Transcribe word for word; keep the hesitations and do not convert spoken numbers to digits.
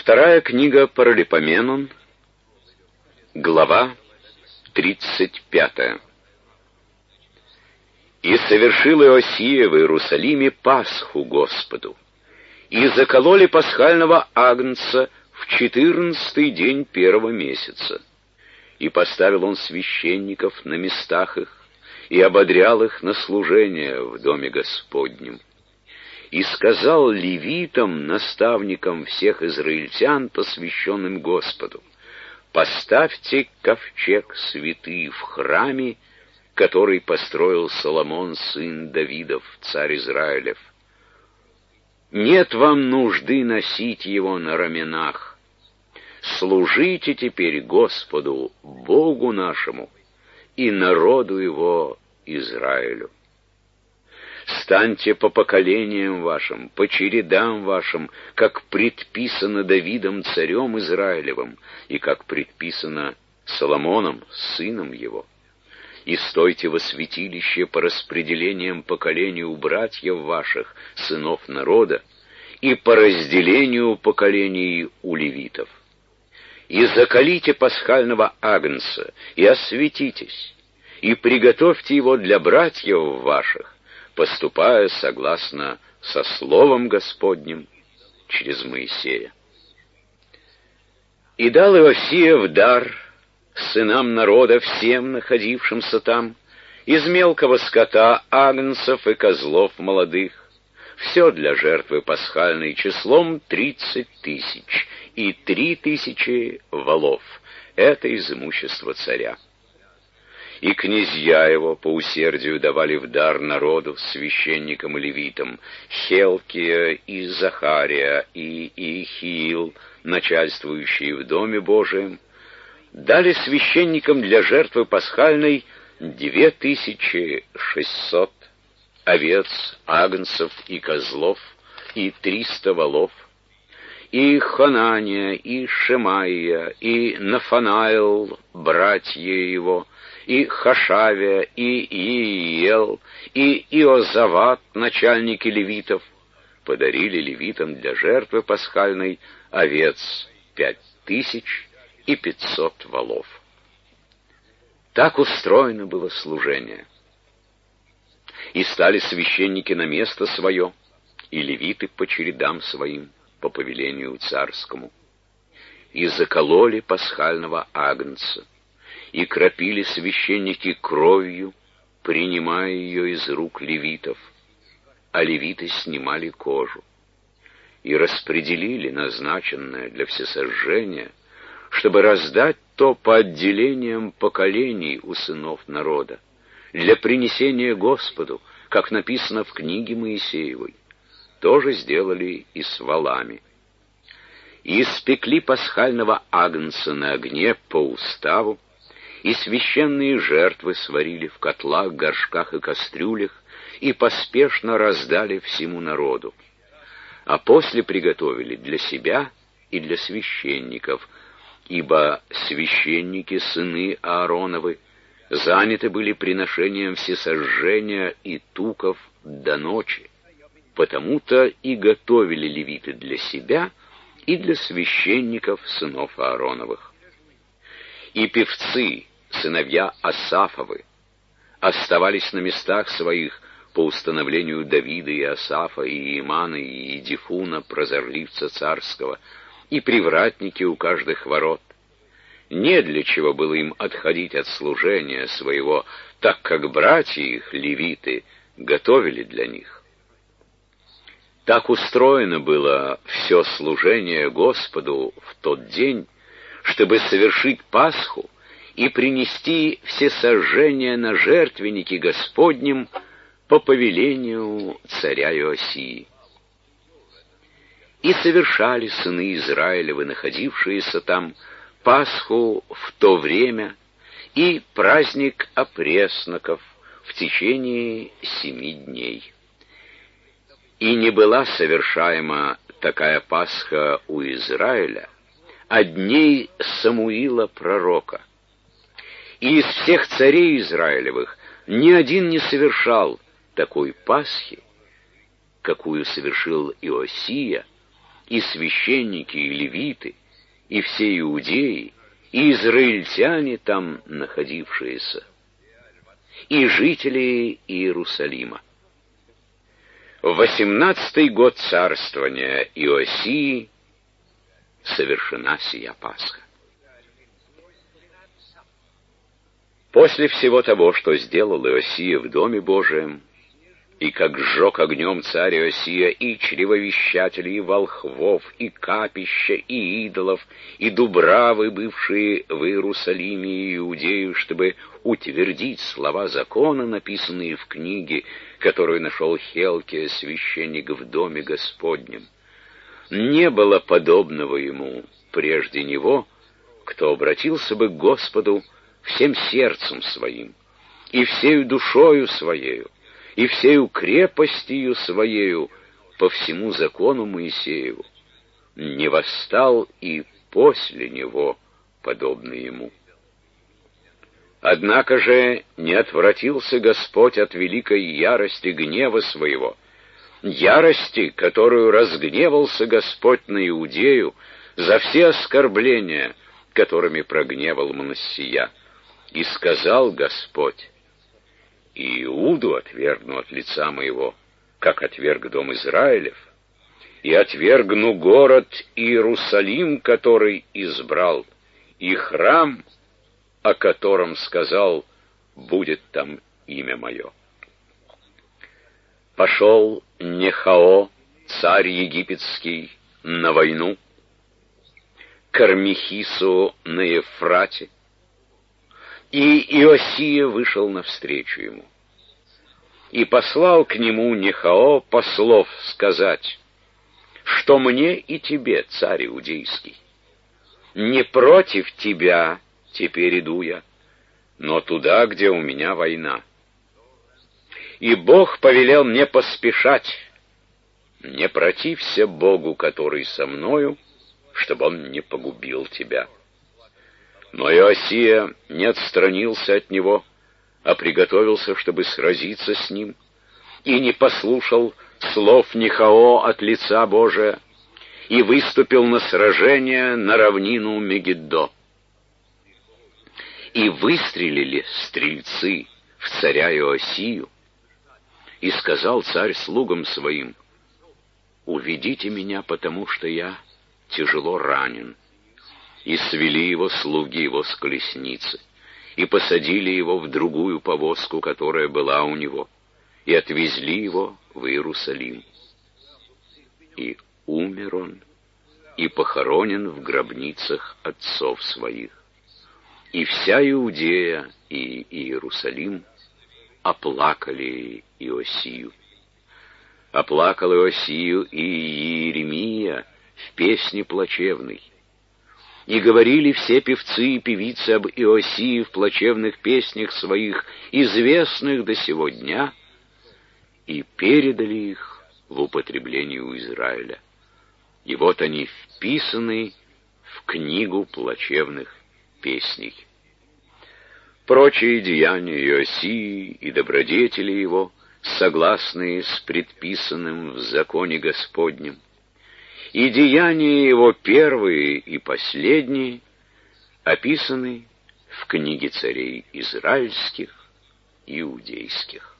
Вторая книга Паралипоменон, глава тридцать пятая. «И совершил Иосия в Иерусалиме Пасху Господу, и закололи пасхального агнца в четырнадцатый день первого месяца. И поставил он священников на местах их, и ободрял их на служение в доме Господнем. И сказал левитам, наставникам всех израильтян, посвященным Господу: поставьте ковчег святый в храме, который построил Соломон, сын Давидов, царь Израилев. Нет вам нужды носить его на раменах. Служите теперь Господу, Богу нашему, и народу его Израилю. Станьте по поколениям вашим, по чередам вашим, как предписано Давидом царем Израилевым, и как предписано Соломоном, сыном его. И стойте во святилище по распределениям поколений у братьев ваших, сынов народа, и по разделению поколений у левитов. И заколите пасхального агнца, и осветитесь, и приготовьте его для братьев ваших, поступая согласно со словом Господним через Моисея. И дал Иосия в дар сынам народа всем находившимся там из мелкого скота агнцев и козлов молодых, все для жертвы пасхальной числом тридцать тысяч, и три тысячи волов. Это из имущества царя. И князья его по усердию давали в дар народу, священникам и левитам, Хелкия и Захария и Иехиил, начальствующие в Доме Божием, дали священникам для жертвы пасхальной две тысячи шестьсот овец, агнцев и козлов, и триста волов. И Ханания, и Шемаия, и Нафанаил, братья его, и Хашавия, и Ииел, и Иозават, начальники левитов, подарили левитам для жертвы пасхальной овец пять тысяч и пятьсот волов. Так устроено было служение. И стали священники на место свое, и левиты по чередам своим, по повелению царскому. И закололи пасхального агнца, и кропили священники кровью, принимая ее из рук левитов, а левиты снимали кожу. И распределили назначенное для всесожжения, чтобы раздать то по отделениям поколений у сынов народа, для принесения Господу, как написано в книге Моисеевой. Тоже сделали и с волами. И испекли пасхального агнца на огне по уставу, и священные жертвы сварили в котлах, горшках и кастрюлях, и поспешно раздали всему народу. А после приготовили для себя и для священников, ибо священники, сыны Аароновы, заняты были приношением всесожжения и туков до ночи. Потому-то и готовили левиты для себя и для священников, сынов Аароновых. И певцы, сыновья Асафовы, оставались на местах своих по установлению Давида и Асафа, и Имана, и Едифуна, прозорливца царского, и привратники у каждых ворот. Не для чего было им отходить от служения своего, так как братья их, левиты, готовили для них. Так устроено было все служение Господу в тот день, чтобы совершить Пасху и принести всесожжения на жертвенники Господним по повелению царя Иосии. И совершали сыны Израилевы, находившиеся там, Пасху в то время и праздник опресноков в течение семи дней. И не была совершаема такая Пасха у Израиля от дней Самуила пророка. И из всех царей Израилевых ни один не совершал такой Пасхи, какую совершил Иосия, и священники, и левиты, и все иудеи, и израильтяне там находившиеся, и жители Иерусалима. В восемнадцатый год царствования Иосии совершена сия Пасха. После всего того, что сделал Иосия в Доме Божием, и как сжег огнем царь Иосия и чревовещателей, и волхвов, и капища, и идолов, и дубравы, бывшие в Иерусалиме и Иудею, чтобы утвердить слова закона, написанные в книге, которую нашел Хелкия, священник, в Доме Господнем. Не было подобного ему прежде него, кто обратился бы к Господу всем сердцем своим, и всею душою своею, и всею крепостью своею по всему закону Моисееву. Не восстал и после него подобный ему. Однако же не отвратился Господь от великой ярости гнева своего, ярости, которую разгневался Господь на Иудею за все оскорбления, которыми прогневал Манассия. И сказал Господь: «И Иуду отвергну от лица моего, как отверг дом Израилев, и отвергну город Иерусалим, который избрал, и храм, о котором сказал: будет там имя мое». Пошел Нехао, царь египетский, на войну к Армихису на Ефрате, и Иосия вышел навстречу ему. И послал к нему Нехао послов сказать, что мне и тебе, царь иудейский, не против тебя теперь иду я, но туда, где у меня война. И Бог повелел мне поспешать, не протився Богу, который со мною, чтобы он не погубил тебя. Но Иосия не отстранился от него, а приготовился, чтобы сразиться с ним, и не послушал слов Нехао от лица Божия, и выступил на сражение на равнину Мегиддо. И выстрелили стрельцы в царя Иосию, и сказал царь слугам своим: «Уведите меня, потому что я тяжело ранен». И свели его слуги его с колесницы, и посадили его в другую повозку, которая была у него, и отвезли его в Иерусалим. И умер он, и похоронен в гробницах отцов своих. И вся Иудея и Иерусалим оплакали Иосию. Оплакал Иосию и Иеремия в песне плачевной. И говорили все певцы и певицы об Иосии в плачевных песнях своих, известных до сего дня, и передали их в употребление у Израиля. И вот они вписаны в книгу плачевных песней. Прочие деяния Иосии и добродетели его, согласные с предписанным в законе Господнем, и деяния его первые и последние описаны в книге царей израильских и иудейских.